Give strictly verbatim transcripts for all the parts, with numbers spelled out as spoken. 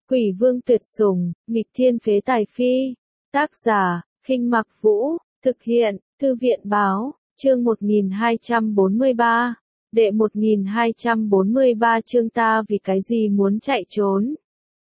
Quỷ vương tuyệt sủng, nghịch thiên phế tài phi. Tác giả, Khinh Mặc Vũ, thực hiện, Thư viện Báo, chương một nghìn hai trăm bốn mươi ba. Đệ một nghìn hai trăm bốn mươi ba chương ta vì cái gì muốn chạy trốn.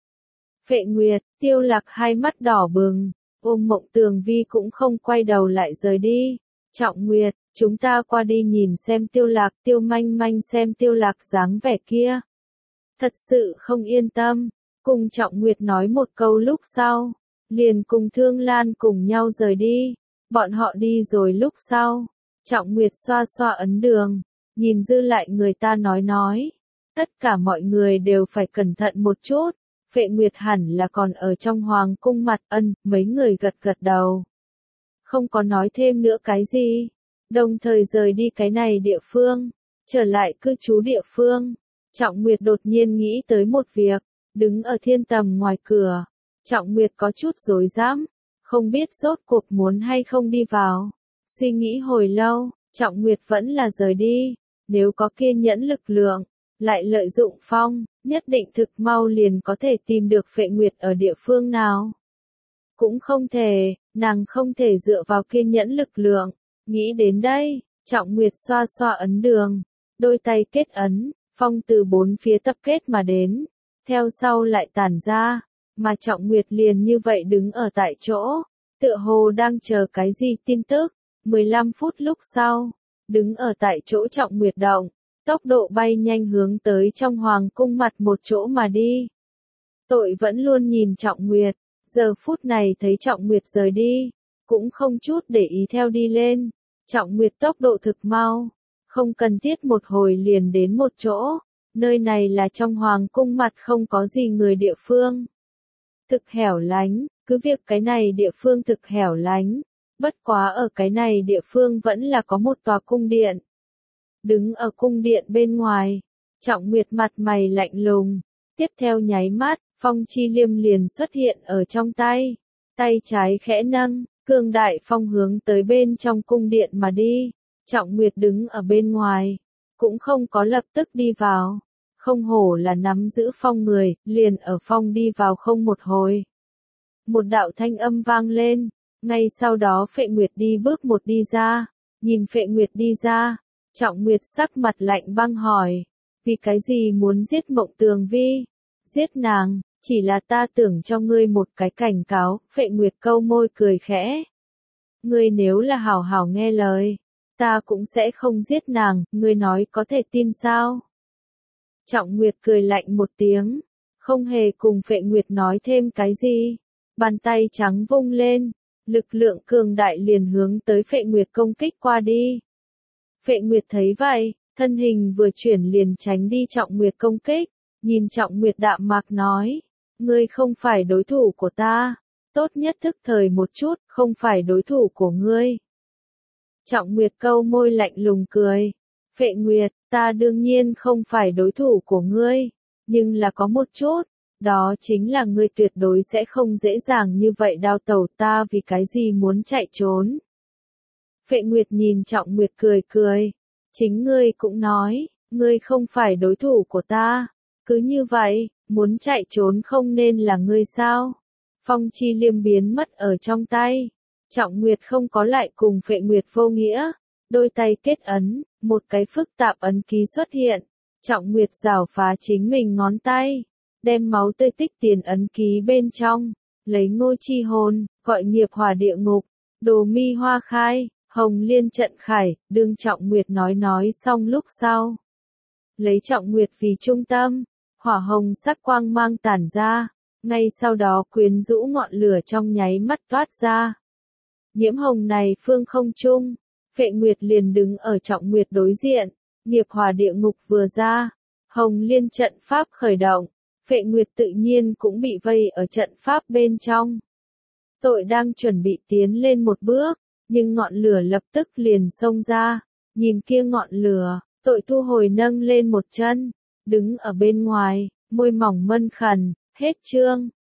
Phệ Nguyệt, Tiêu Lạc hai mắt đỏ bừng, ôm Mộng Tường Vi cũng không quay đầu lại rời đi. Trọng Nguyệt, chúng ta qua đi nhìn xem Tiêu Lạc. Tiêu Manh Manh xem Tiêu Lạc dáng vẻ kia, thật sự không yên tâm, cùng Trọng Nguyệt nói một câu lúc sau, liền cùng Thương Lan cùng nhau rời đi. Bọn họ đi rồi lúc sau, Trọng Nguyệt xoa xoa ấn đường, nhìn dư lại người ta nói nói, tất cả mọi người đều phải cẩn thận một chút. Phệ Nguyệt hẳn là còn ở trong hoàng cung mặt ân, mấy người gật gật đầu, không có nói thêm nữa cái gì, đồng thời rời đi cái này địa phương, trở lại cư trú địa phương. Trọng Nguyệt đột nhiên nghĩ tới một việc, đứng ở thiên tầm ngoài cửa, Trọng Nguyệt có chút rối rắm, không biết rốt cuộc muốn hay không đi vào. Suy nghĩ hồi lâu, Trọng Nguyệt vẫn là rời đi, nếu có kiên nhẫn lực lượng, lại lợi dụng phong, nhất định thực mau liền có thể tìm được Phệ Nguyệt ở địa phương nào. Cũng không thể, nàng không thể dựa vào kiên nhẫn lực lượng. Nghĩ đến đây, Trọng Nguyệt xoa xoa ấn đường, đôi tay kết ấn, phong từ bốn phía tập kết mà đến, theo sau lại tản ra, mà Trọng Nguyệt liền như vậy đứng ở tại chỗ, tựa hồ đang chờ cái gì tin tức. mười lăm phút lúc sau, đứng ở tại chỗ Trọng Nguyệt động, tốc độ bay nhanh hướng tới trong hoàng cung mặt một chỗ mà đi. Tội vẫn luôn nhìn Trọng Nguyệt, giờ phút này thấy Trọng Nguyệt rời đi, cũng không chút để ý theo đi lên. Trọng Nguyệt tốc độ thực mau, không cần thiết một hồi liền đến một chỗ, nơi này là trong hoàng cung mặt không có gì người địa phương. Thực hẻo lánh, cứ việc cái này địa phương thực hẻo lánh, bất quá ở cái này địa phương vẫn là có một tòa cung điện. Đứng ở cung điện bên ngoài, Trọng Nguyệt mặt mày lạnh lùng, tiếp theo nháy mắt, phong chi liêm liền xuất hiện ở trong tay, tay trái khẽ nâng, cường đại phong hướng tới bên trong cung điện mà đi. Trọng Nguyệt đứng ở bên ngoài, cũng không có lập tức đi vào, không hổ là nắm giữ phong người, liền ở phong đi vào không một hồi. Một đạo thanh âm vang lên, ngay sau đó Phệ Nguyệt đi bước một đi ra, nhìn Phệ Nguyệt đi ra, Trọng Nguyệt sắc mặt lạnh băng hỏi, vì cái gì muốn giết Mộng Tường Vi? Giết nàng, chỉ là ta tưởng cho ngươi một cái cảnh cáo. Phệ Nguyệt câu môi cười khẽ. Ngươi nếu là hảo hảo nghe lời, ta cũng sẽ không giết nàng, ngươi nói có thể tin sao? Trọng Nguyệt cười lạnh một tiếng, không hề cùng Phệ Nguyệt nói thêm cái gì, bàn tay trắng vung lên, lực lượng cường đại liền hướng tới Phệ Nguyệt công kích qua đi. Phệ Nguyệt thấy vậy, thân hình vừa chuyển liền tránh đi Trọng Nguyệt công kích, nhìn Trọng Nguyệt đạm mạc nói, ngươi không phải đối thủ của ta, tốt nhất thức thời một chút, không phải đối thủ của ngươi. Trọng Nguyệt câu môi lạnh lùng cười, Phệ Nguyệt, ta đương nhiên không phải đối thủ của ngươi, nhưng là có một chút, đó chính là ngươi tuyệt đối sẽ không dễ dàng như vậy đào tẩu. Ta vì cái gì muốn chạy trốn? Phệ Nguyệt nhìn Trọng Nguyệt cười cười, chính ngươi cũng nói, ngươi không phải đối thủ của ta, cứ như vậy, muốn chạy trốn không nên là ngươi sao? Phong chi liêm biến mất ở trong tay, Trọng Nguyệt không có lại cùng Phệ Nguyệt vô nghĩa, đôi tay kết ấn, một cái phức tạp ấn ký xuất hiện, Trọng Nguyệt rảo phá chính mình ngón tay, đem máu tươi tích tiền ấn ký bên trong, lấy ngôi chi hồn, gọi nghiệp hỏa địa ngục, đồ mi hoa khai, hồng liên trận khải. Đương Trọng Nguyệt nói nói xong lúc sau, lấy Trọng Nguyệt vì trung tâm, hỏa hồng sắc quang mang tản ra, ngay sau đó quyến rũ ngọn lửa trong nháy mắt toát ra. Nhiễm hồng này phương không trung, Phệ Nguyệt liền đứng ở Trọng Nguyệt đối diện, nghiệp hỏa địa ngục vừa ra, hồng liên trận pháp khởi động, Phệ Nguyệt tự nhiên cũng bị vây ở trận pháp bên trong. Tội đang chuẩn bị tiến lên một bước, nhưng ngọn lửa lập tức liền xông ra, nhìn kia ngọn lửa, Tội thu hồi nâng lên một chân, đứng ở bên ngoài, môi mỏng mân khẩn, hết chương.